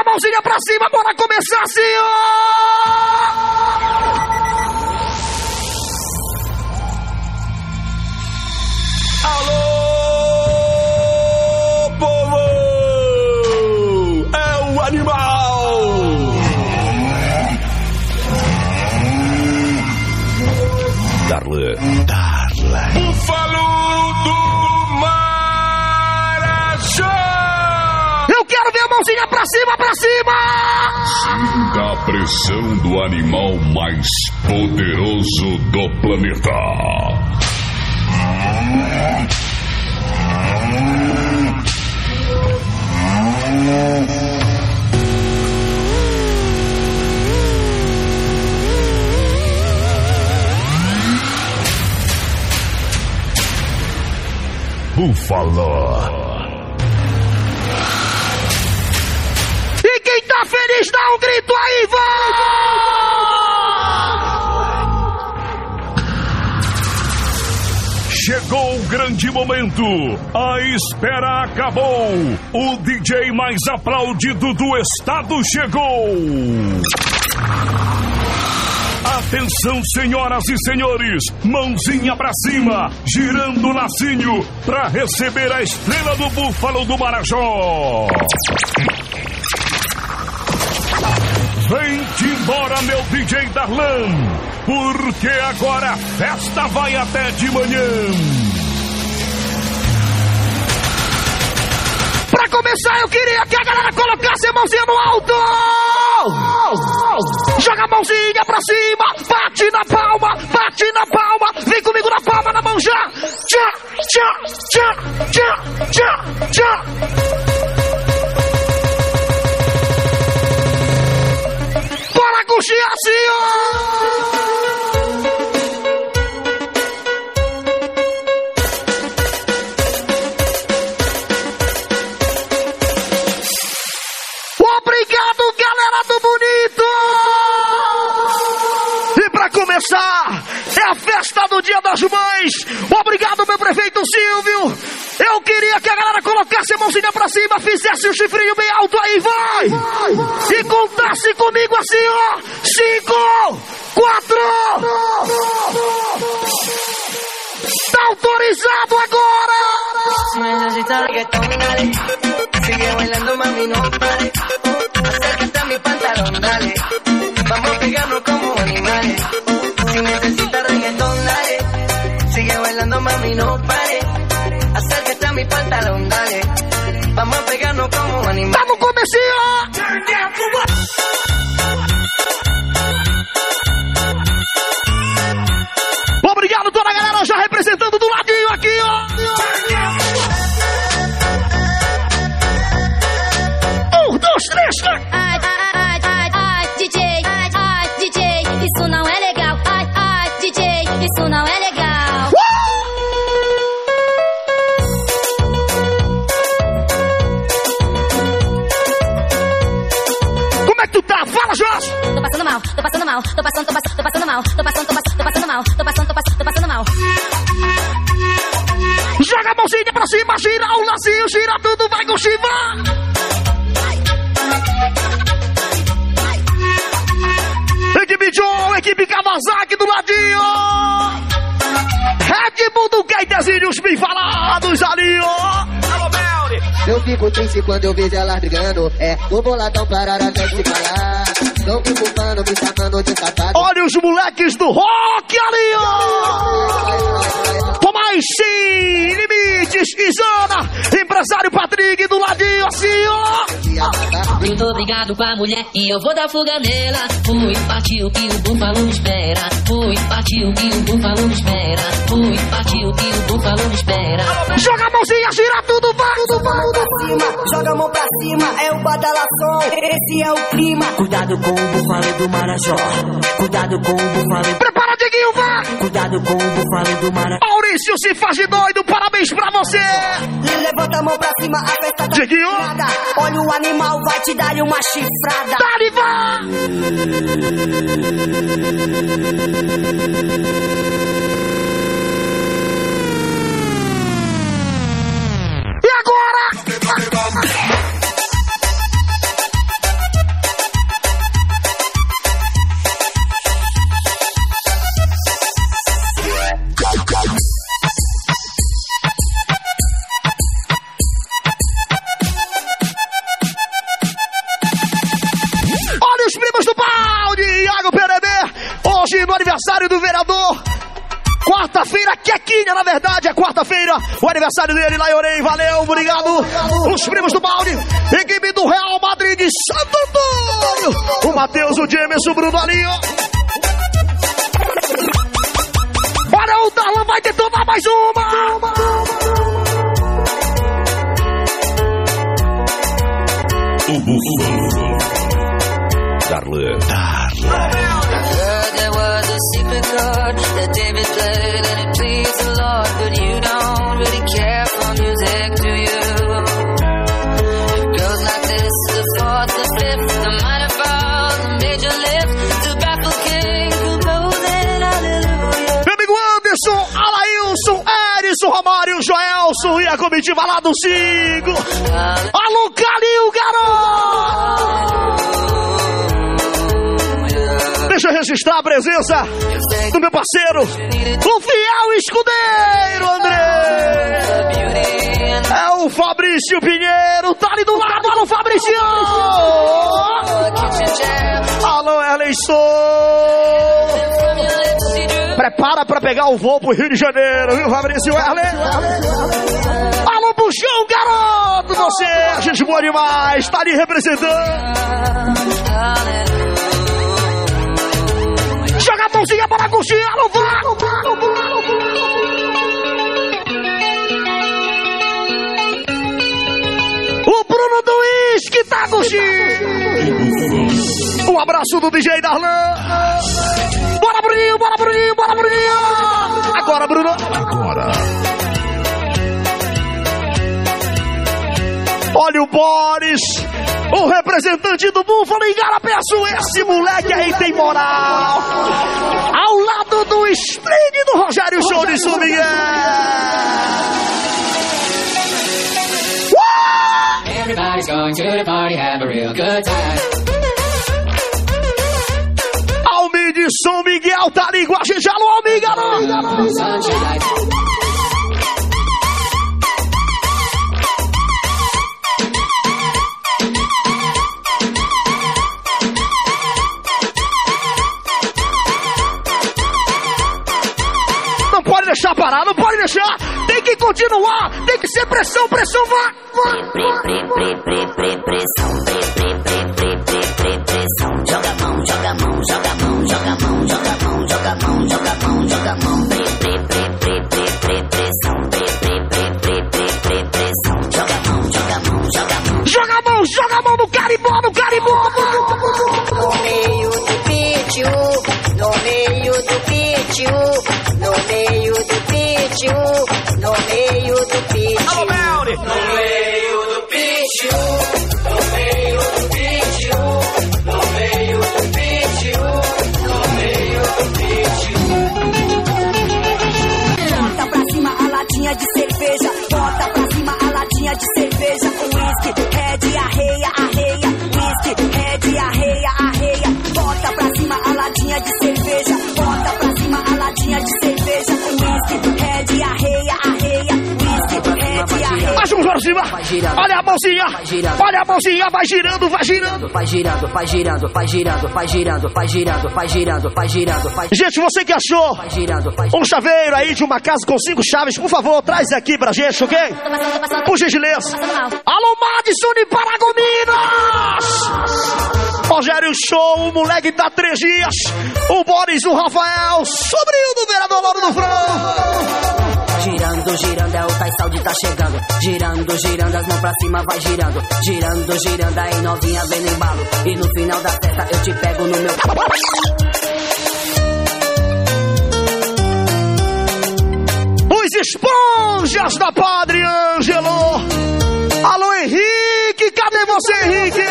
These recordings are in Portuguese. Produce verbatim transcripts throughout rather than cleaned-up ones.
a mãozinha pra cima, bora começar assim, ó! Alô, povo! É o animal! Darlan, Darlan. Búfalo do Marajó! Eu quero ver a mãozinha pra cima, pra cima! Sinta a pressão do animal mais poderoso do planeta. Búfalo. E quem tá feliz dá um grito aí, vai! Chegou o grande momento, a espera acabou, o D J mais aplaudido do estado chegou. Atenção, senhoras e senhores, mãozinha pra cima, girando o lacinho, pra receber a estrela do Búfalo do Marajó. Vem-te embora, meu D J Darlan, porque agora a festa vai até de manhã. Pra começar, eu queria que a galera colocasse a mãozinha no alto! Joga a mãozinha pra cima, bate na palma, bate na palma, vem comigo na palma, na mão já! Tchá, tchá, tchá, tchá, tchá, tchá! Bora curtir assim, ó! Obrigado, galera do Bonito! E pra começar, é a festa do Dia das Mães. Obrigado, meu prefeito Silvio. Eu queria que a galera colocasse a mãozinha pra cima, fizesse o chifrinho bem alto aí, vai! vai, vai. E contasse comigo assim, ó. Cinco, quatro... Tá autorizado agora! Sigue bailando, mami, no pare. Acércate a mi pantalón, dale. Vamos a pegarnos como animales. Si necesitas reggaetón, dale. Sigue bailando, mami, no pare. Acércate a mi pantalón, dale. Vamos a pegarnos como animales. ¡Vamos, comecinho! Obrigado, toda a galera já representando do ladinho aqui, ó. Um, dois, três. Ai, ai, ai, ai, D J, ai, ai, D J, isso não é legal. Ai, ai, D J, isso não é legal. Uh! Como é que tu tá? Fala, Jorge! Tô passando mal, tô passando mal, tô passando, tô passando, tô passando mal, tô passando, tô passando, tô passando mal, tô passando, tô passando, tô passando mal. Joga a mãozinha pra cima, gira o lacinho, gira tudo, vai com Chiva! Equipe John, equipe Kawasaki do ladinho! Red Bull do Gaitezinhos bem falados ali, ó! Eu fico triste quando eu vejo elas brigando. É, tô boladão para a gente falar. Não fico fano, me chamando de safado. Olha os moleques do rock ali, ó! Tomás Sim, Limites, Isana, empresário Patrick do ladinho, assim, ó! Eu tô brigado com a mulher e eu vou dar fuga nela. Fui, partiu que o búfalo me espera. Fui, partiu que o búfalo me espera. Fui, partiu que o búfalo me espera. Joga a mãozinha, gira tudo, vai! Tudo vai pra cima, joga a mão pra cima, é o badalação, esse é o clima. Cuidado com o búfalo do Marajó. Cuidado com o búfalo. Prepara, Diguinho, vai! Cuidado com o búfalo do Marajó. Maurício se faz de doido, parabéns pra você! Levanta a mão pra cima, a festa tá Diguinho! Olha o animal, vai te dar uma chifrada. Dá-lhe, vai! E agora? aniversário do vereador. Quarta-feira, Quequinha, na verdade, é quarta-feira. O aniversário dele lá em Orei. Valeu, obrigado. Os primos do balde. Equipe do Real Madrid de Santo Antônio. O Matheus, o James, o Bruno ali, ó. Olha, o Darlan vai tentar mais uma. O Búfalo. Darlan. Darlan. There was a secret chord that David played and it pleased the Lord, but you don't really care for music, do you? It goes like this, the fourth, the fifth, the minor fall, the major lift, the baffled king composing hallelujah. Meu amigo Anderson, Alailson, Edson, Romário, Joelson e a comitiva lá do cinco. Alô, Calil, garoto! Deixa eu registrar a presença do meu parceiro, o fiel escudeiro, André. É o Fabrício Pinheiro, tá ali do lado, alô, Fabrício. Alô, Erleison. Prepara pra pegar o voo pro Rio de Janeiro, viu, Fabrício Erle? Alô, Puxão, garoto, você é gente boa demais, tá ali representando. Joga a mãozinha para curtir, alô, vá! O Bruno do Uísque tá curtindo! Um abraço do D J Darlan! Bora, Bruninho, bora, Bruninho, bora, Bruninho! Agora, Bruno! Agora. Olha o Boris, o representante do Búfalo em Garapeçu. Esse moleque aí tem moral. Ao lado do esplêndido Rogério Show de São Miguel. Everybody's going to the party, have a real good time. Almi de São Miguel tá ali com a gente. Alô, Almi, garoto. Não pode deixar parar, não pode deixar. Tem que continuar, tem que ser pressão, pressão, vá, vá. Pressão, pressão, joga a mão, joga a mão, joga a mão, joga a mão, joga a mão, joga a mão, joga a mão, joga a mão, pressão, pressão, joga a mão, joga a mão, joga a mão, joga a mão, joga a mão no carimbó, no carimbó. No meio do pítio, no meio do pítio, no meio do pítio, no meio do pítio, no meio do pítio, no meio do pítio, no meio do pítio, no meio do pítio. Bota pra cima a latinha de cerveja, bota pra cima a latinha de cerveja, whisky, red, arreia, arreia, whisky, red, arreia, arreia, bota pra cima a latinha de cerveja, bota pra cima a latinha de cerveja, whisky, red, arreia, arreia, whisky, red, arreia. Mais um pra cima. Olha a mãozinha, olha a mãozinha, vai girando, vai girando. Vai girando, vai girando, vai girando, vai girando, vai girando, vai girando, vai girando, vai Gente, você que achou girando, vai um chaveiro aí de uma casa com cinco chaves, por favor, traz aqui pra gente, ok? Por gentileza. Alô, Madison de Paragominas! Rogério Show, o moleque tá três dias. O Boris, o Rafael, sobrinho do vereador Lauro do Franco. Girando, girando, é o Taissaldi tá chegando. Girando, girando, as mãos pra cima vai girando. Girando, girando, aí novinha vem no embalo. E no final da festa eu te pego no meu... Os esponjas da Padre Ângelo. Alô, Henrique, cadê você, Henrique?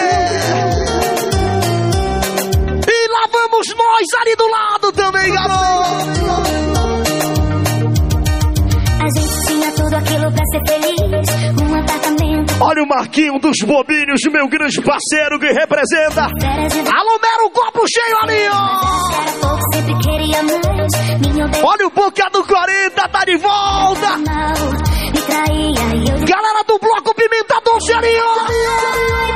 E lá vamos nós ali do lado também, garoto. A gente tinha tudo aquilo pra ser feliz. Um apartamento. Olha o Marquinho dos Bobinhos, meu grande parceiro que representa. Alô, Mero, copo cheio ali, ó. Era pouco, sempre queria mais. Minha odeia. Olha o Boca do quarenta, tá de volta. Me traía e eu. Galera do Bloco Pimenta Doce ali, ó. Vai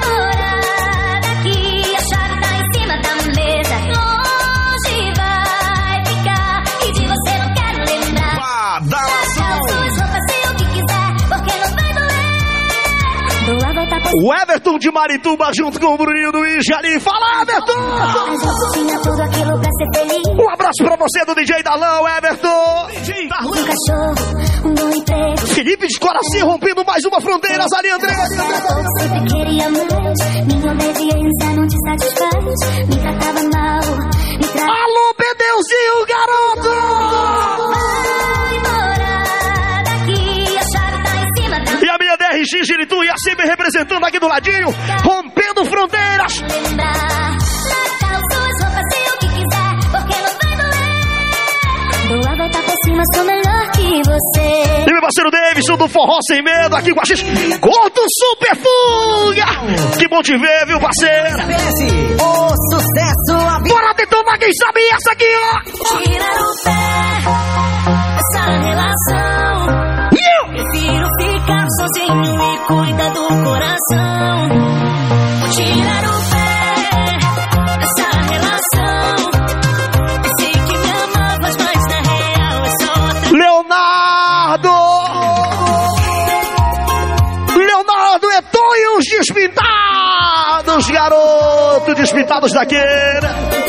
embora daqui, a chave tá em cima da mesa. Longe vai O Everton de Marituba junto com o Bruninho do Ijali. Fala, Everton! Tinha tudo aquilo pra ser feliz. Um abraço pra você do D J Darlão, Everton. Um cachorro, um bom emprego. Felipe de Coraci rompendo mais uma fronteira, ali, André. Sempre queria mais. Minha obediência não te satisfaz. Me tratava mal. Me tra... Alô, Bedeuzinho, garoto! Vai embora daqui. A chave tá em cima da... E a minha D R X Giritu e a C B representando aqui do ladinho, rompendo fronteiras. Lembrar. Natal, suas roupas, sei o que quiser. Porque não vai doer. Dou a volta por cima, sou melhor que você. E meu parceiro Davidson do Forró Sem Medo aqui com a gente. Gordo Super Fuga! Que bom te ver, viu, parceiro? O sucesso, a vida. Bora detonar quem sabe essa aqui, ó! Tirar o pé dessa relação. Prefiro ficar sozinho e cuidar do coração. Tirar o pé dessa relação. Pensei que me amavas, mas na real é só outra. Leonardo! Leonardo é Tonho os Despintados, garoto, Despintados daquele.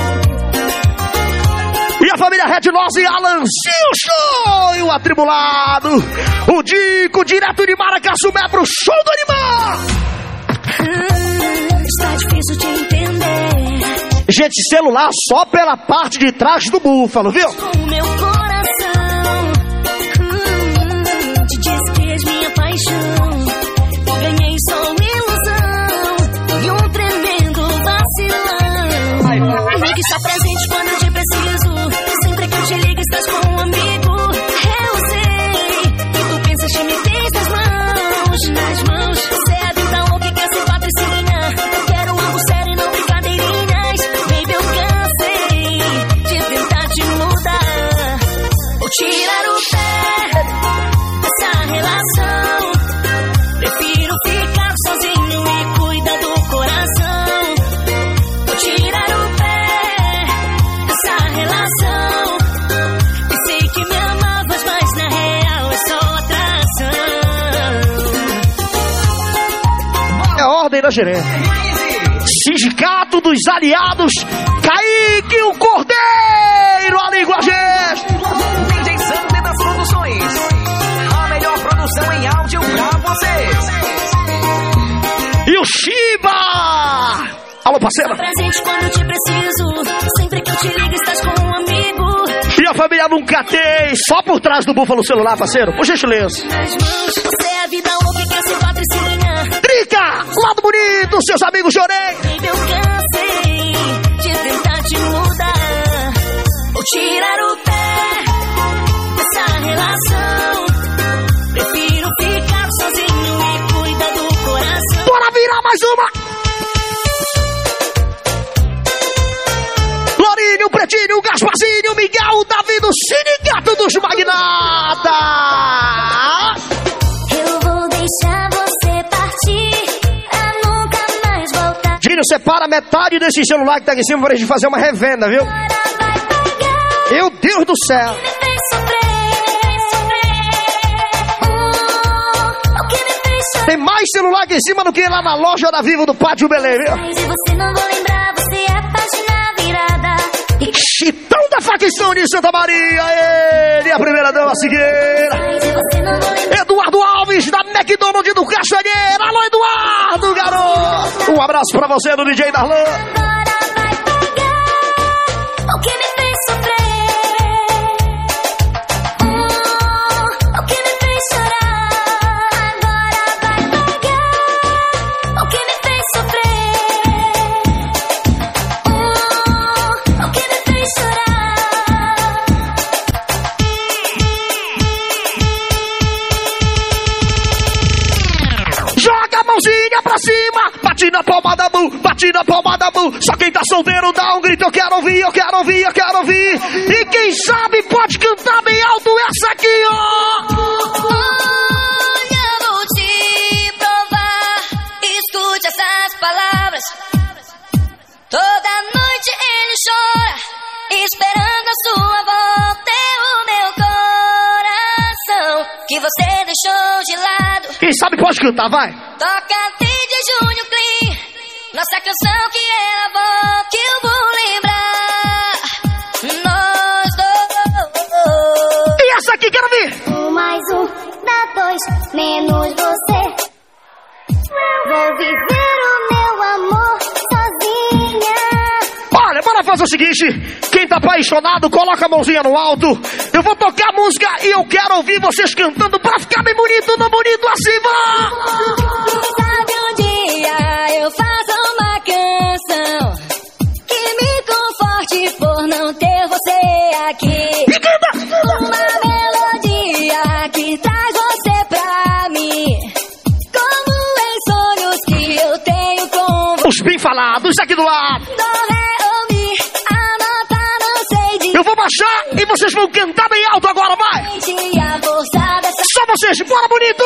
E a família Red Nose e Alanzinho Show, e o atribulado, o Dico, direto de Maracaçumé pro show do animal. Hum, está difícil de entender. Gente, celular só pela parte de trás do búfalo, viu? Com o meu coração, hum, te disse que és minha paixão. Ganhei só uma ilusão e um tremendo vacilão. Amigo está presente quando eu te preciso. Sempre que eu te ligo estás com um amigo. Eu sei que tu pensas que me tens nas mãos. Nas mãos, você é a vida louca que quer ser patricinha. Eu quero algo sério e não brincadeirinhas. Baby, eu cansei de tentar te mudar. Vou tirar o pé dessa relação. Prefiro ficar sozinho e cuidar do coração. Vou tirar o pé dessa relação. Pensei que me amavas, mas na real é só atração. É a ordem da gerência. Sindicato dos Aliados, Kaique o Cordeiro, a língua gesto. D J Sander das Produções. A melhor produção em áudio pra vocês. E o Shiba! Alô, parceira. Presente quando eu te preciso. Sempre que eu te ligo estás com um amigo. E a família Nunca Tem, só por trás do búfalo celular, parceiro. Por gentileza. Nas mãos, você é a vida louca que quer ser patricinha. Trica, lado bonito, seus amigos chorei. Baby, eu cansei de tentar te mudar. Vou tirar o pé dessa relação. Prefiro ficar sozinho e cuidar do coração. Bora virar mais uma. Lourinho, Pretinho, Gasparzinho, Miguel, Davi do Sindicato dos Magnatas. Eu vou deixar você partir pra nunca mais voltar. Dinho, separa metade desse celular que tá aqui em cima pra gente fazer uma revenda, viu? Agora vai pagar. Meu Deus do céu. Me fez sofrer, sofrer. Oh, o que me fez chorar. Tem mais celular aqui em cima do que lá na loja da Vivo do Pátio Belém, viu? Mas você não vou lembrar, você é a página virada. E Chitão da facção de Santa Maria, ele, a primeira dama Cigueira. mas você não vou lembrar. Eduardo Alves, da McDonald's do Castanheira. Alô, Eduardo, garoto. Um abraço pra você do D J Darlan. Agora vai pagar o que me fez sofrer. Oh, o que me fez chorar. Agora vai pagar o que me fez sofrer. Oh, o que me fez chorar. Joga a mãozinha pra cima, bate na palma da mão, bate na palma da mão. Só quem tá solteiro dá um grito, eu quero ouvir, eu quero ouvir, eu quero ouvir. E quem sabe pode cantar bem alto essa aqui, ó. Olha, vou te provar. Escute essas palavras. Toda noite ele chora, esperando a sua volta. É o meu coração que você deixou de lado. Quem sabe pode cantar, vai. Toca de Júnior Clean, nossa canção que é amor, que eu vou lembrar. Nós dois. E essa aqui, quero ver. Um mais um dá dois, menos você. Vou viver o meu amor sozinha. Olha, bora fazer o seguinte. Quem tá apaixonado, coloca a mãozinha no alto. Eu vou tocar a música e eu quero ouvir vocês cantando pra ficar bem bonito, não bonito assim, vai. Sabe um dia eu faço uma canção que me conforte por não ter você aqui. E canta. Uma melodia que traz você pra mim, como em sonhos que eu tenho com você. Os bem falados aqui do lado. Do ré ou mi, a nota não sei de. Eu vou baixar e vocês vão cantar bem alto agora, vai. A força dessa Só vocês, bora bonito.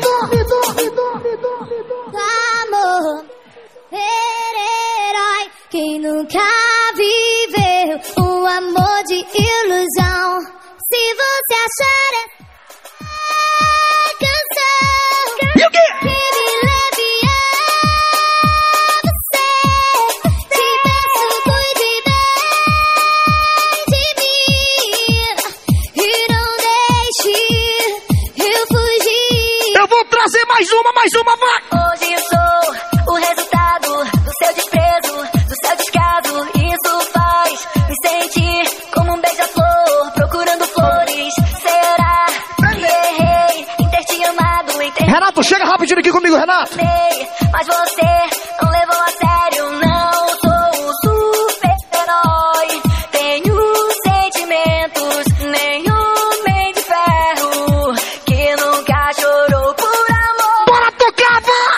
Amor, herói, quem nunca viveu um amor de ilusão. Se você achar essa canção E o quê? que me leve a você, te peço, cuide bem de mim e não deixe eu fugir. Eu vou trazer mais uma, mais uma, vai. hoje eu sou o resultado do seu desprezo, do seu descaso. Isso faz me sentir como um beija-flor procurando flores. Será que errei em ter te amado, em ter Renato, chega rapidinho aqui comigo, Renato. amei, mas você não levou a sério. Não sou um super-herói, tenho sentimentos, nenhum homem de ferro que nunca chorou por amor. Bora tocar, vai.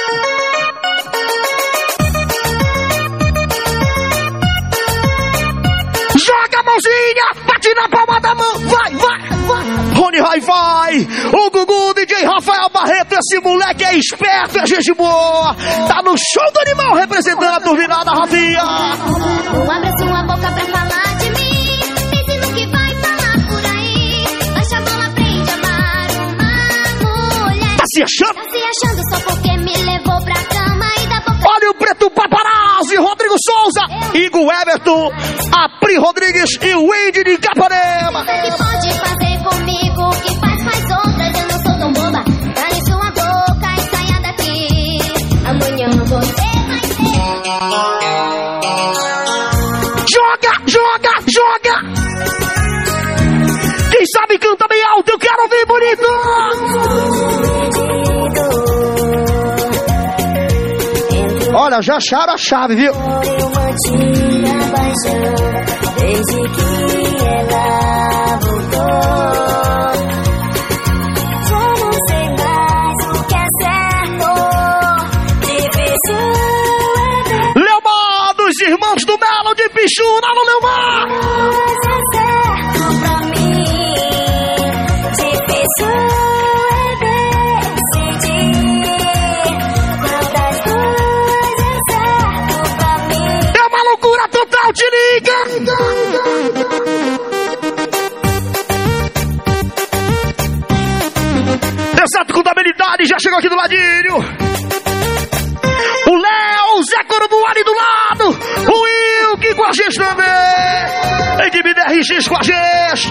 Joga a mãozinha, bate na palma da mão, vai, vai, vai. Rony Hi-Fi, o Gugu, D J Rafael Barreto, esse moleque é esperto, é gente boa. Tá no show do animal, representando a turbinada, Rafinha. Um abraço, uma boca pra falar de mim. Pense no que vai falar por aí. Baixa a bola, aprende a amar uma mulher. Tá se achando? Tá se achando só porque me levou pra cama e da boca. Olha o Preto Paparazzi, Rodrigo Souza, Igor Everton, a Pri Rodrigues e o Indy de Capanema. Que pode fazer comigo o que faz com as outras. Eu não sou tão boba. Cale sua boca e saia daqui. Amanhã você vai ser. Joga, joga, joga. Quem sabe canta bem alto, eu quero ouvir bonito. Olha, já acharam a chave, viu? Eu mantive a paixão desde que ela voltou. Já não sei mais o que é certo. Difícil é ver Leomar dos Irmãos do Melo de Pichu, não, Leomar. se é certo pra mim. Difícil é decidir quantas coisas é certo pra mim. É uma loucura total, te liga. Exato, com habilidade, já chegou aqui do ladinho. O Léo, o Zé Corvo ali do lado. O Wilke com a gente também. Equipe D R X com a gente.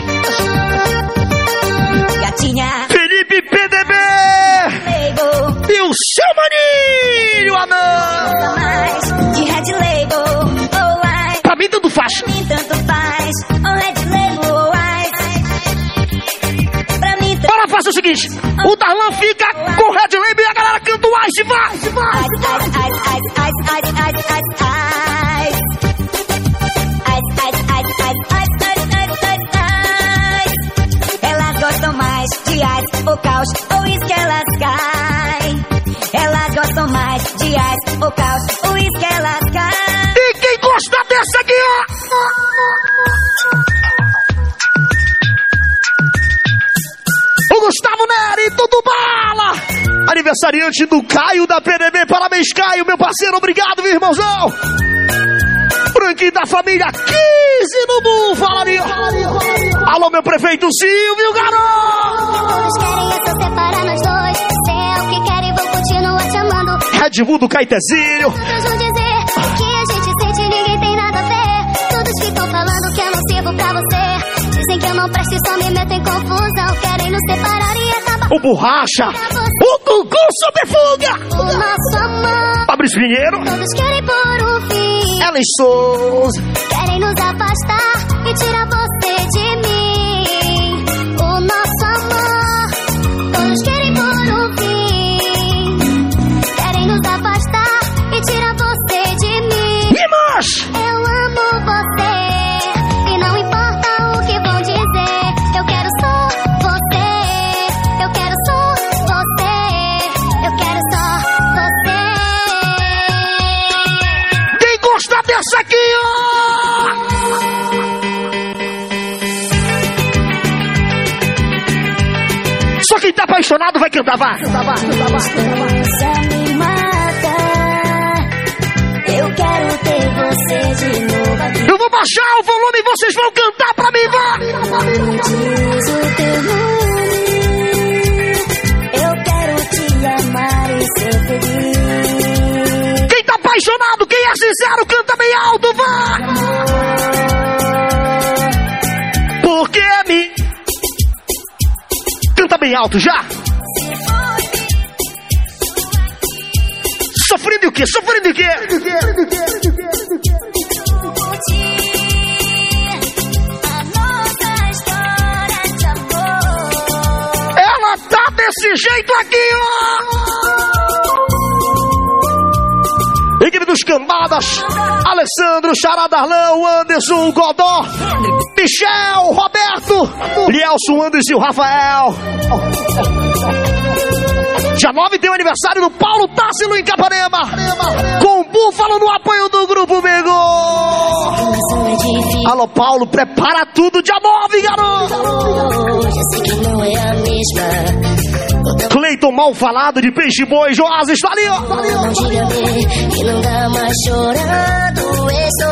Gatinha, Felipe P D B. label, E o seu maninho, anão. mais de red label, oh white, Pra mim tanto faz. pra mim tanto faz, oh red label, oh white, pra mim tanto Bora fazer o seguinte. O Darlan fica com o Red Label e a galera canta o Ice, vai, vai. faz, ice, ice, ice, ice, ice, ice, ice, ice. Ice, ice, ice, ice, ice, ice, ice, ice, ice. Elas gostam mais de ice ou caos, ou isso que elas caem. Elas gostam mais de ice ou caos, ou isso que elas caem. E quem gosta dessa aqui, ó. O Gustavo Neri, tudo bala. Aniversariante do Caio da P D B. Parabéns, Caio, meu parceiro. Obrigado, meu irmãozão. Branquinho da família quinze no Búfalo ali. Alô, meu prefeito Silvio, garoto. Todos querem é só separar nós dois. Ser vou continuar te amando. Red Bull do Caetezinho. Todos vão dizer que a gente sente, ninguém tem nada a ver. Todos ficam falando que eu não sirvo pra você. Dizem que eu não presto e só me meto em confusão. Querem nos separar e acabar. O Borracha. O Gugu Superfuga. O nosso amor. Fabrício Pinheiro. Todos querem por um fim. Ellen Souza. Querem nos afastar e tirar você de mim. O nosso amor. Todos querem por um fim. Querem nos afastar e tirar você de mim. E mais? Eu amo você e não importa o que vão dizer. Eu quero só você. Eu quero só você. Eu quero só você. Quem gosta dessa aqui, ó? Só quem tá apaixonado vai cantar, vai. Me mata. Eu quero ter você de novo aqui. Eu vou baixar o volume e vocês vão cantar pra mim, vai. Diz o teu nome. Eu quero te amar e ser feliz. Quem tá apaixonado, quem é sincero, canta bem alto, vai. Porque é mim. Canta bem alto já. Sofrendo o quê? Sofrendo o quê? Ela tá desse jeito aqui, ó. Equipe dos Cambadas. Alessandro, Xará Darlão, Anderson, Godó, Michel, Roberto, Lielson, Anderson e o Rafael. Dia nove tem o aniversário do Paulo Tássilo em Capanema, com o Búfalo no apoio do Grupo Mego. Alô, Paulo, prepara tudo dia nove, garoto. Já sei que não é a mesma. Cleiton Mal Falado de Peixe Boi, Joás está ali, ó. Não diga-me que não dá mais chorando.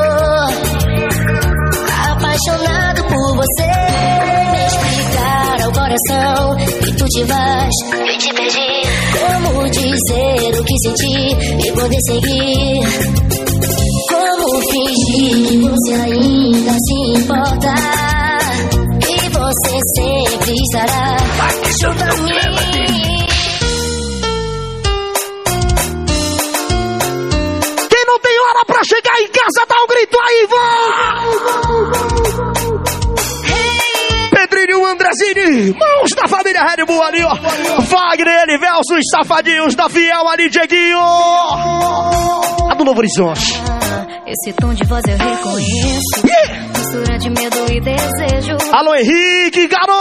Estou apaixonado por você. Me explicar ao coração que tu te vais e te perdi. Como dizer o que senti e poder seguir? Como fingir que você ainda se importa? Que você sempre estará junto a mim. Quem não tem hora pra chegar em casa, dá um grito aí, vá! Pedrinho, Andrezini, mãos da família Red Bull ali, ó. Wagner, Elivelson, os safadinhos da Fiel ali, Dieguinho. A do Novo Horizonte. Esse tom de voz eu reconheço. Yeah. Mistura de medo e desejo. Alô, Henrique, garoto!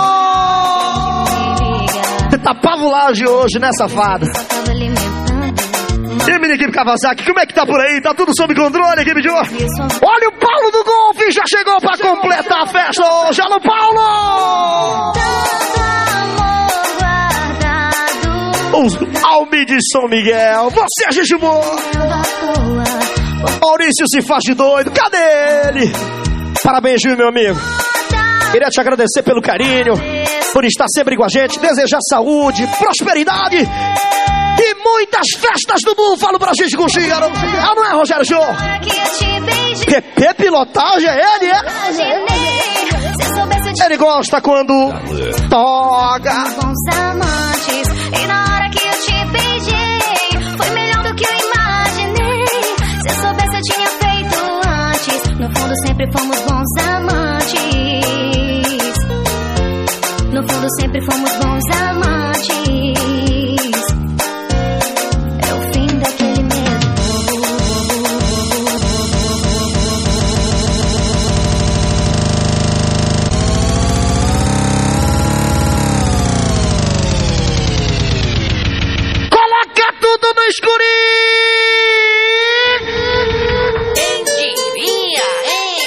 Você tá pavulagem hoje, né, safada? Só tava alimentando. E aí, minha equipe Kawasaki, como é que tá por aí? Tá tudo sob controle, equipe de hoje? Olha o Paulo do Golfe, já chegou pra completar a festa hoje. Alô, Paulo! Os Almi de São Miguel, você é gente boa! Maurício se faz de doido, cadê ele? Parabéns, viu, meu amigo? Queria te agradecer pelo carinho, por estar sempre com a gente, desejar saúde, prosperidade e muitas festas do Búfalo pra gente curtir, garoto. Ah, não é, Rogério Show? P P Pilotagem é ele, é? Ele gosta quando toca. Bons amantes, e na hora que eu te beijei, foi melhor do que eu imaginei. Se eu soubesse, eu tinha feito antes. No fundo, sempre fomos bons amantes. No fundo, sempre fomos bons amantes. É o fim daquele medo. Coloca tudo no escurinho. Quem diria, hein?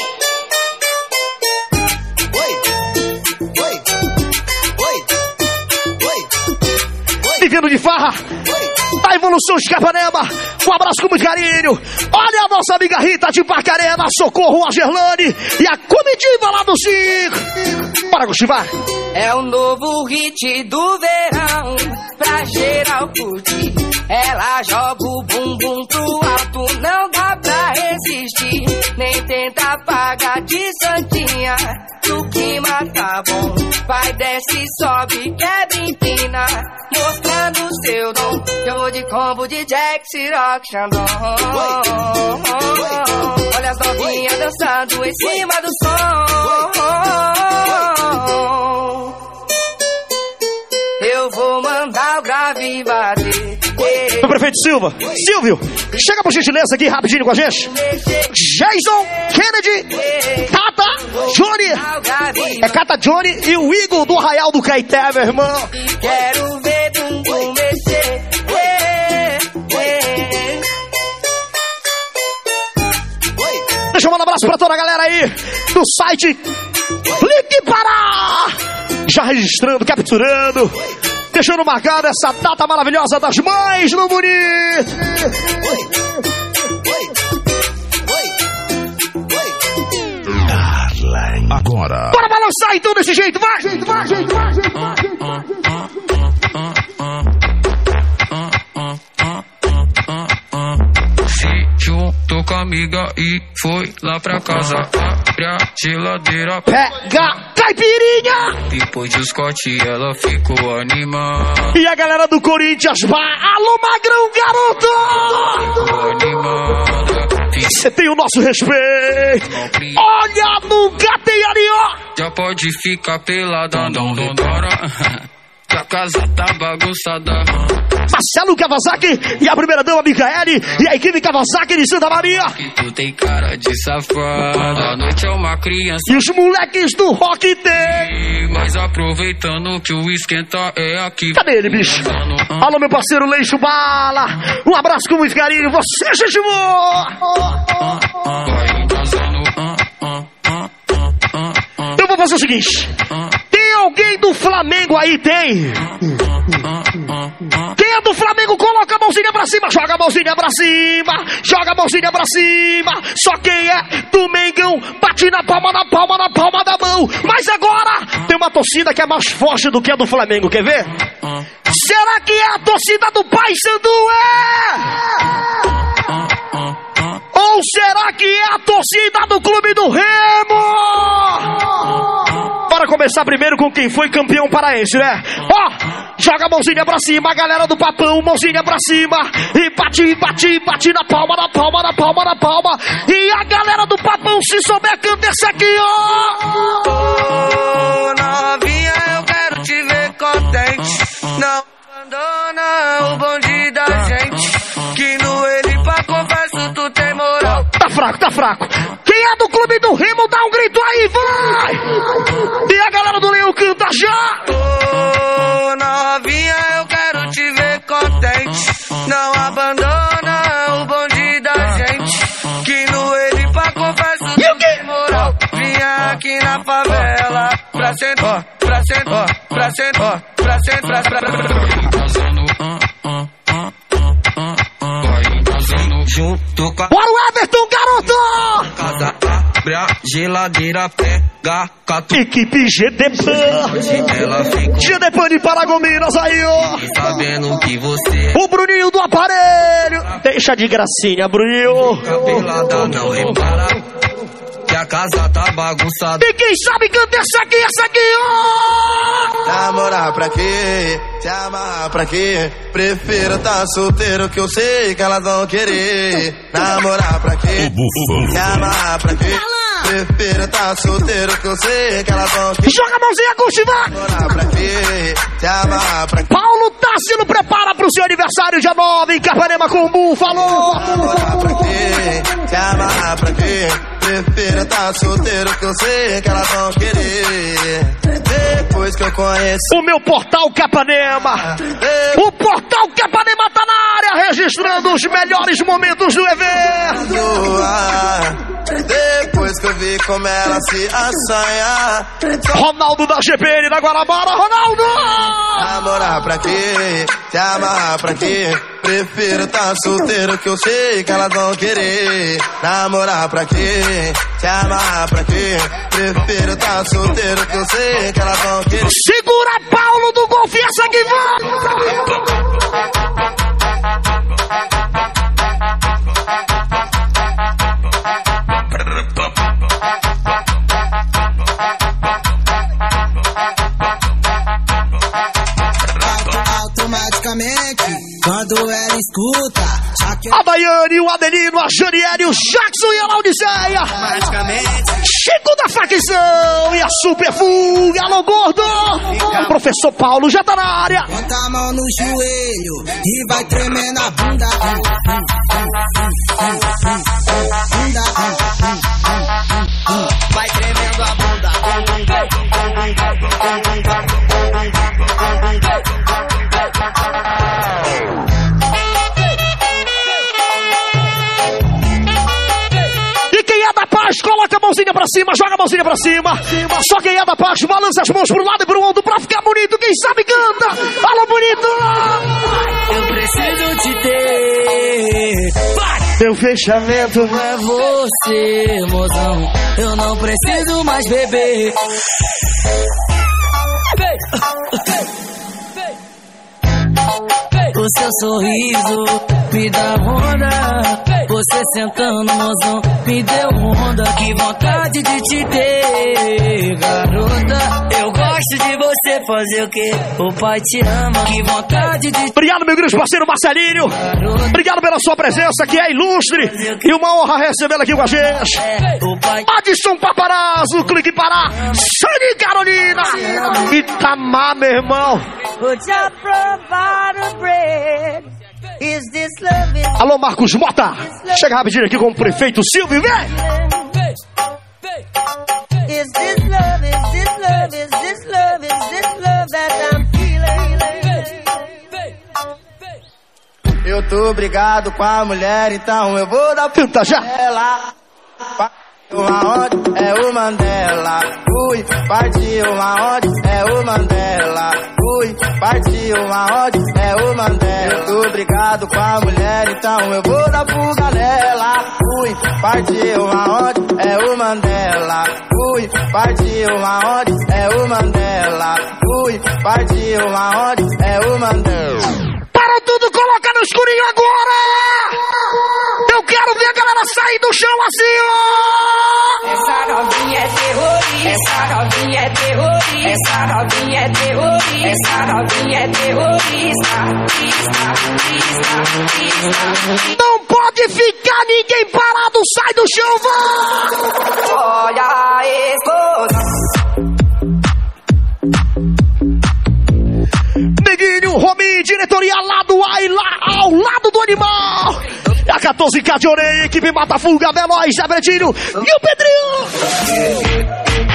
Vivendo de farra, da Evolução de Capanema, um abraço com muito carinho. Olha a nossa amiga Rita de Pacarena, Socorro, a Gerlane e a comitiva lá do circo. Bora, Gustivar. É o novo hit do verão, pra geral curtir. Ela joga o bumbum pro alto, não dá pra resistir. Nem tenta apagar de santinha, o clima tá bom. Vai, desce, sobe, quebra, empina, mostrando seu dom. Eu vou de combo de Jack, Ciroc, Xandão. Olha as novinhas dançando em cima do som. Eu vou mandar o grave bater. Meu prefeito Silva, Silvio, chega por gentileza aqui rapidinho com a gente. Jason, Kennedy, Tata, Johnny. É Cata Johnny e o Igor do Arraial do Caeté, meu irmão. Quero ver bumbum mexer. Deixa eu mandar um abraço pra toda a galera aí do site Clique Pará. Já registrando, capturando, deixando marcada essa data maravilhosa das Mães no Bonito. Darlene. Agora. Bora balançar então desse jeito, vai, gente, vai, gente, vai, gente, vai, gente, vai, gente. Juntou com a amiga e foi lá pra casa. Abre a geladeira, pega caipirinha. Depois de Scott ela ficou animada. E a galera do Corinthians vai. Alô, Magrão, garoto! Ficou animada. Você tem o nosso respeito. Olha, nunca tem ali, ó. Já pode ficar pelada, não demora. Que a casa tá bagunçada. Marcelo Kawasaki e a primeira dama Micaele e a equipe Kawasaki de Santa Maria. Que tu tem cara de safada. A noite é uma criança. E os moleques do Rock tem. Mas aproveitando que o esquenta é aqui. Cadê ele, bicho? Alô, meu parceiro Leixo Bala. Um abraço com muito carinho. Você, gente boa. Eu vou fazer o seguinte. Tem alguém do Flamengo aí? Tem. Quem é do Flamengo, coloca a mãozinha pra cima. Joga a mãozinha pra cima. Joga a mãozinha pra cima. Só quem é do Mengão, bate na palma, na palma, na palma da mão. Mas agora tem uma torcida que é mais forte do que a do Flamengo. Quer ver? Será que é a torcida do Paysandu? É? Ou será que é a torcida do Clube do Remo? Para começar primeiro com quem foi campeão paraense, né? Ó, joga a mãozinha pra cima, a galera do Papão, mãozinha pra cima. E bate, bate, bate na palma, na palma, na palma, na palma. E a galera do Papão, se souber, canta essa aqui, ó. Ô, novinha, eu quero te ver contente. Não abandona o bonde da gente. Que no ele pra confesso tu tem moral. Tá fraco, tá fraco. Quem é do Clube do Remo, dá um grito aí, vai! E a galera do Leão canta já! Ô, novinha, eu quero te ver contente. Não abandona o bonde da gente. Que no ele pra confesso tu tem moral. Vinha aqui na favela pra sentar, pra sentar, pra sentar, pra sentar, pra sentar. Junto com a... Bora o Everton, garoto! Casa abre a geladeira, pega catu. Equipe G D P N. G D P N de Paragominas aí, ó. Sabendo que você... O Bruninho do aparelho. Deixa de gracinha, Bruninho. Cabelada não repara que a casa tá bagunçada. E quem sabe canta essa aqui, essa aqui, ó. Namorar pra quê? Se amar pra quê? Prefiro tá solteiro que eu sei que elas vão querer. Namorar pra quê? Se amar pra quê? Prefiro tá solteiro que eu sei que elas vão querer. Joga a mãozinha, curte, vai! Namorar pra quê? Se amar pra quê? Paulo Tássilo prepara pro seu aniversário dia nove em Capanema com o Búfalo. Namorar pra quê? Se amar pra quê? Prefiro tá solteiro que eu sei que elas vão querer. Depois que eu conheço o meu portal Capanema. O portal Capanema tá na área registrando os melhores momentos do evento. Depois que eu vi como ela se assanha. Ronaldo da G P N da Guarabara, Ronaldo! Namorar pra quê? Se amar pra quê? Prefiro tá solteiro que eu sei que elas vão querer. Namorar pra quê? Se amar pra quê? Prefiro tá solteiro que eu sei que elas vão querer. Segura Paulo do Confiança que vai! Quando ela escuta, que... a Daiane, o Adelino, a Janiele, o Jackson e a Laodiceia. Chico da facção e a Super Fuga, alô gordo. O professor Paulo já tá na área. Bota a mão no joelho e vai tremendo a bunda. Bunda. Vai tremendo a bunda. Coloca a mãozinha pra cima, joga a mãozinha pra cima. Só quem é da paz, balança as mãos pro lado e pro outro pra ficar bonito. Quem sabe canta. Fala bonito. Eu preciso te ter. Meu fechamento é você, mozão. Eu não preciso mais beber. O seu sorriso me dá onda. Você sentando, mozão, me deu onda. Que vontade de te ter, garota. Eu gosto de você fazer o que o pai te ama. Que vontade de... Obrigado, meu grande parceiro Marcelinho. Garota. Obrigado pela sua presença, que é ilustre. E uma honra recebê-la aqui com a gente. É, pai... Adson Paparazzo, Clique Pará, Sani Carolina, Itamar, meu irmão. Is this love, is alô, Marcos Mota. Chega rapidinho aqui com o prefeito Silvio, vem. Is this love, is this love, is this love, is this love that I'm feeling? Eu tô brigado com a mulher, então eu vou dar puta já. Ela. Aonde é o Mandela? Ui, partiu aonde é o Mandela? Ui, partiu aonde é o Mandela? Eu tô brigado com a mulher, então eu vou dar fuga nela. Ui, partiu aonde é o Mandela? Ui, partiu aonde é o Mandela? Ui, partiu aonde é o Mandela? Para tudo, coloca no escurinho agora! Eu quero ver a galera sair do chão assim, ó! Essa novinha é terrorista, essa novinha é terrorista, essa novinha é terrorista, essa novinha é terrorista, terrorista, terrorista. Não pode ficar ninguém parado, sai do chão, vai! Olha a explosão. Neguinho, Rominho, diretoria lá do A e lá ao lado do animal. A quatorze K de orelha, equipe Mata Fuga, Veloz, Zé Bretinho e o Pedrinho.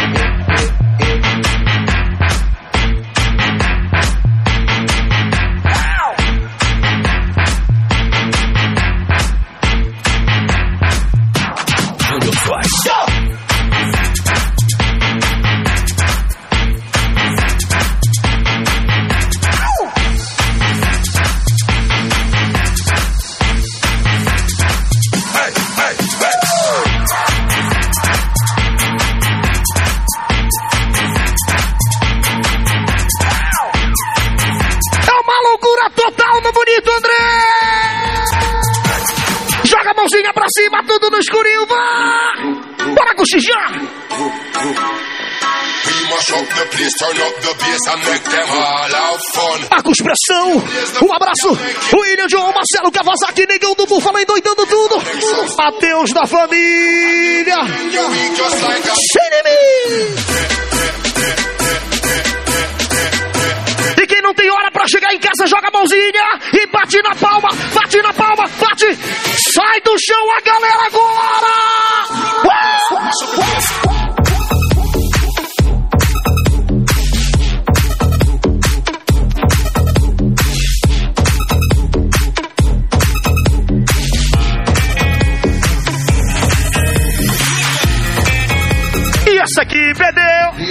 Mãozinha pra cima, tudo no escurinho, vai! Bora cochichar! Marcos Pressão, um abraço, William John, Marcelo Kawasaki, Negão do Búfalo, endoidando tudo, Matheus da família, Cinemi! E quem não tem hora pra chegar em casa, joga a mãozinha e bate na palma, bate na palma, bate, sai do chão a galera agora! Uh! E essa aqui, perdeu!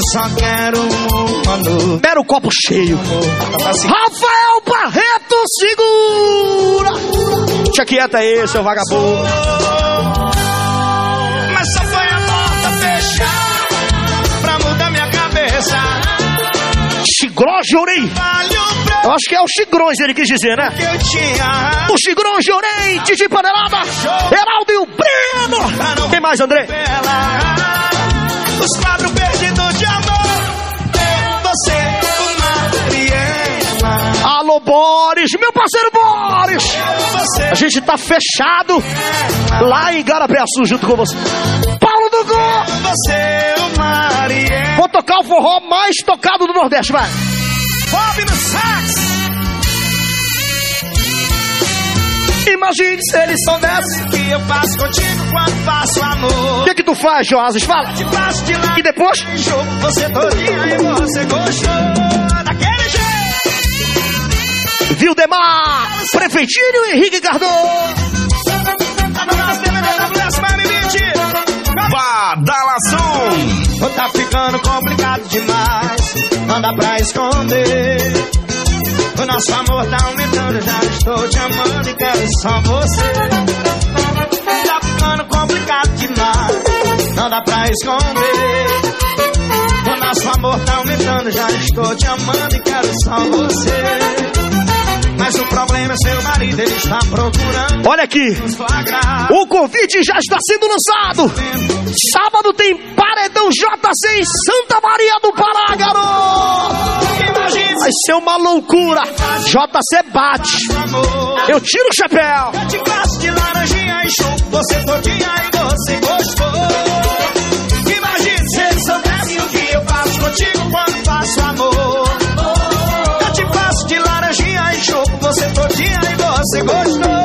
só quero uma noite. Deram o copo cheio. Rafael Barreto, segura! Deixa quieto aí, seu vagabundo. Mas só foi a porta fechar pra mudar minha cabeça. Xigrões de Orei. Eu acho que é o Xigrões, ele quis dizer, né? Que eu tinha. O Xigrões de Orei, Titi Panelada, Heraldo e o Breno. Quem mais, André? Os quadros perdidos de amor. Você, Mariela. Alô, Boris, meu parceiro Boris. A gente tá fechado lá em Garapeaçu junto com você. Paulo do Gol. Você, Mariela. Vou tocar o forró mais tocado do Nordeste, vai. Bob no sax. Imagine se ele soubesse o que eu faço contigo quando faço amor. O que que tu faz, Joasis? Fala. Te passo de lá. E depois? Jogo você todinha e você gostou daquele jeito. Vildemar, Prefeitinho e Henrique Cardoso. Badalação. Tá ficando complicado demais. Não dá pra esconder. O nosso amor tá aumentando, já estou te amando e quero só você. Tá ficando complicado demais, não dá pra esconder. O nosso amor tá aumentando, já estou te amando e quero só você. Mas o problema é seu marido, ele está procurando. Olha aqui, o convite já está sendo lançado. Sábado tem Paredão J C em Santa Maria do Pará, garoto. Vai ser uma loucura. J C bate. Eu tiro o chapéu. Eu te faço de laranjinha e chupo você todinha e você gostou. Imagine se ele soubesse o que eu faço contigo quando faço amor. Eu te faço de laranjinha e chupo você todinha e você gostou.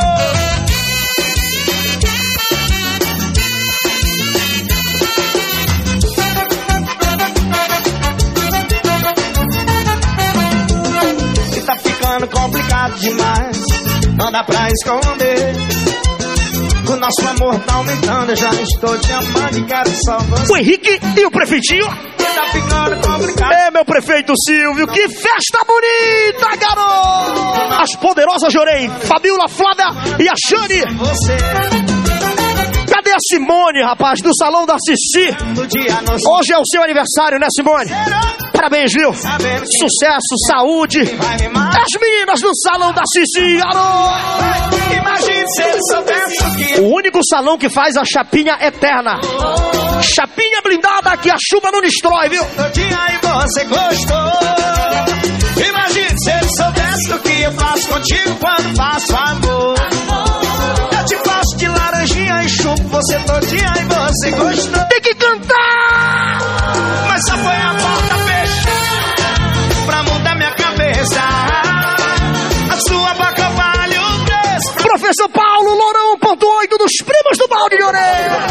E tá ficando complicado demais, não dá pra esconder. O nosso amor tá aumentando, eu já estou te amando e quero só você. O Henrique e o Prefeitinho. Tá ficando complicado. É, meu prefeito Silvio, que festa bonita, garoto! As poderosas Jorei, Fabiola, Flávia e a Xane. Você. Cadê a Simone, rapaz, do Salão da Cici? Hoje é o seu aniversário, né, Simone? Parabéns, viu? Sucesso, saúde. As meninas do Salão da Cici, garoto! Imagine se ele soubesse o que... O único salão que faz a chapinha eterna. Chapinha blindada que a chuva não destrói, viu? Todinha e você gostou. Imagine se ele soubesse o que eu faço contigo quando faço amor. Eu te faço de laranjinha e chupo você todinha e você gostou. Tem que cantar! Mas só foi a porta fechar pra mudar minha cabeça. A sua boca vale o preço. Professor Paulo, Lourão, ponto oito dos primos do balde de orelha.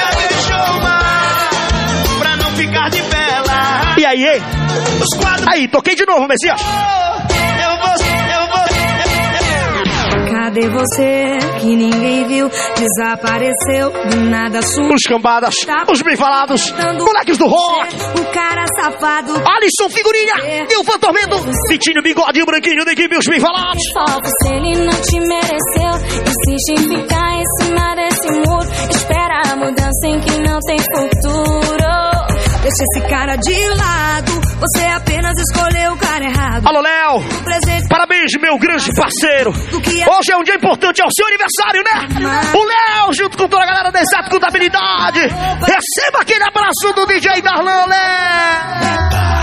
Pra não ficar de vela. E aí, hein? Os quadros... Aí, toquei de novo, Messias. Eu vou, eu vou... Cadê você que ninguém viu? Desapareceu do nada sumiu. Os cambadas, tá, os bem falados, moleques do rock. O cara safado. Alisson Figurinha, é. Nilvan Tormento, Vitinho Bigode e Branquinho da equipe, os bem falados. Foco se ele não te mereceu. Insiste em ficar em cima desse muro. Espera a mudança em que não tem futuro. Deixa esse cara de lado. Você apenas escolheu o cara errado. Alô, Léo. Parabéns, meu grande parceiro. Hoje é um dia importante, é o seu aniversário, né? O Léo, junto com toda a galera da Exato Contabilidade. Receba aquele abraço do D J Darlan, Léo.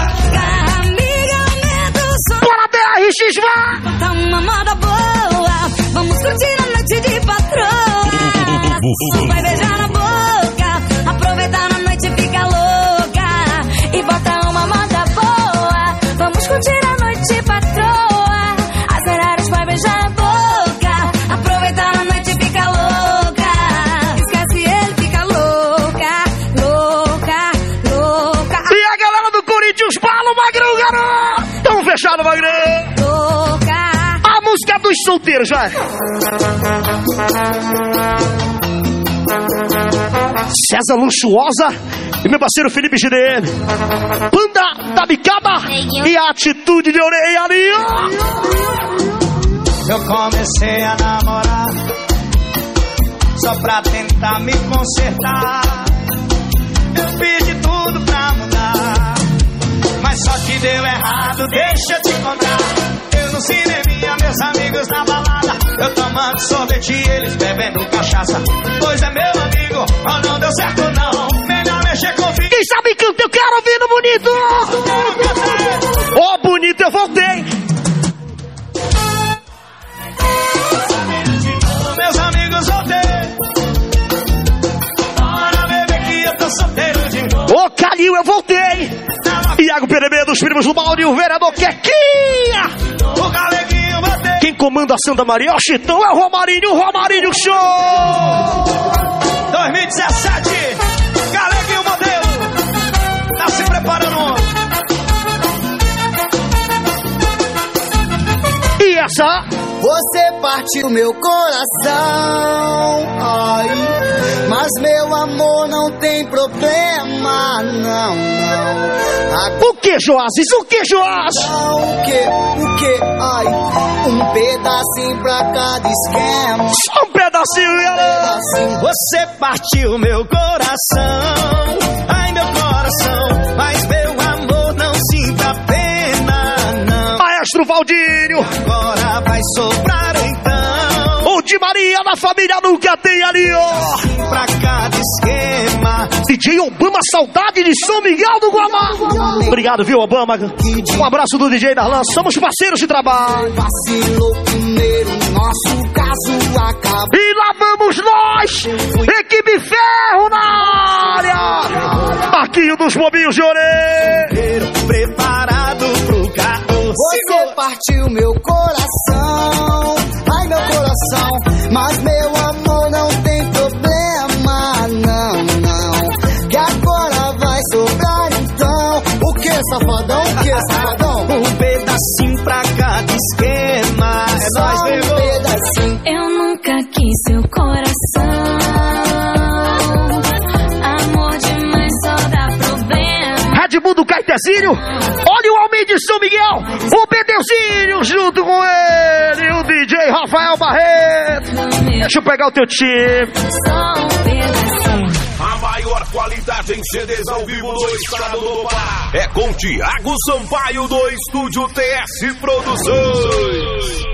Bora, D R X, vá. Tá uma moda boa. Vamos curtir a noite de patroa. Só vai beijar na boca. Aproveitar na noite e fica louca. E bota uma moda boa. Vamos curtir a noite, patroa. As horários vai beijar na boca. Aproveitar a noite e fica louca. Esquece ele, fica louca. Louca, louca. E a galera do Corinthians, bala o Magrão, garoto. Tamo fechado, Magrão. Louca. A música dos solteiros, vai. César Luxuosa E meu parceiro Felipe G D M. Banda da Bicaba e a atitude de orelha ali, ó. Eu comecei a namorar só pra tentar me consertar. Eu fiz de tudo pra mudar, mas só que deu errado, deixa eu te contar. Eu no cineminha, meus amigos na balada, eu tomando sorvete e eles bebendo cachaça. Pois é meu amigo, oh, não deu certo não, melhor mexer com o filho. Quem sabe canta, eu quero ouvir no bonito. Ó, oh, bonito, eu voltei. Meus amigos, voltei. Bora beber que eu tô solteiro de novo. Ô, Calil, eu voltei. Iago P D B dos primos do Balde, o vereador Quequinha. O Galeguinho, voltei. Quem comanda a Santa Maria, o Chitão, é o Romarinho, o Romarinho Show. dois mil e dezessete, Galeguinho modelo. Tá se preparando. E essa? Você partiu meu coração, ai, mas meu amor não tem problema, não, não. O que, Joasis? O que, Joás? O que, o que, ai, um pedacinho pra cada esquema. Só um pedacinho, galera. Você partiu meu coração, ai meu coração, mas meu amor não sinta pena, não. Maestro Valdinho. Agora vai sobrar então. O de Maria da família nunca tem ali, ó. Pra cada esquema. D J Obama, saudade de São Miguel do Guamá. Obrigado, viu, Obama? Um abraço do D J Darlan. Somos parceiros de trabalho. Vacilou primeiro, nosso caso acabou. E lá vamos nós, equipe Ferro na área. Marquinho dos Bobinhos de Orelha. Preparado pro carro. Você partiu meu coração, ai meu coração, mas meu amor não tem problema, não, não. Que agora vai sobrar então. O que, safadão? O que, safadão? Um pedacinho pra cada esquema. É só nóis, um pegou. pedacinho. Eu nunca quis seu coração. Amor demais só dá problema. Red Bull do Caetezinho. Olha o Almeida de São Miguel. O Bedeuzinho junto com ele. O D J Rafael Barreto. Deixa eu pegar o teu time. Só um pedacinho. A maior qualidade em C Ds ao vivo do estado do Pará é com Thiago Sampaio do Estúdio T S Produções.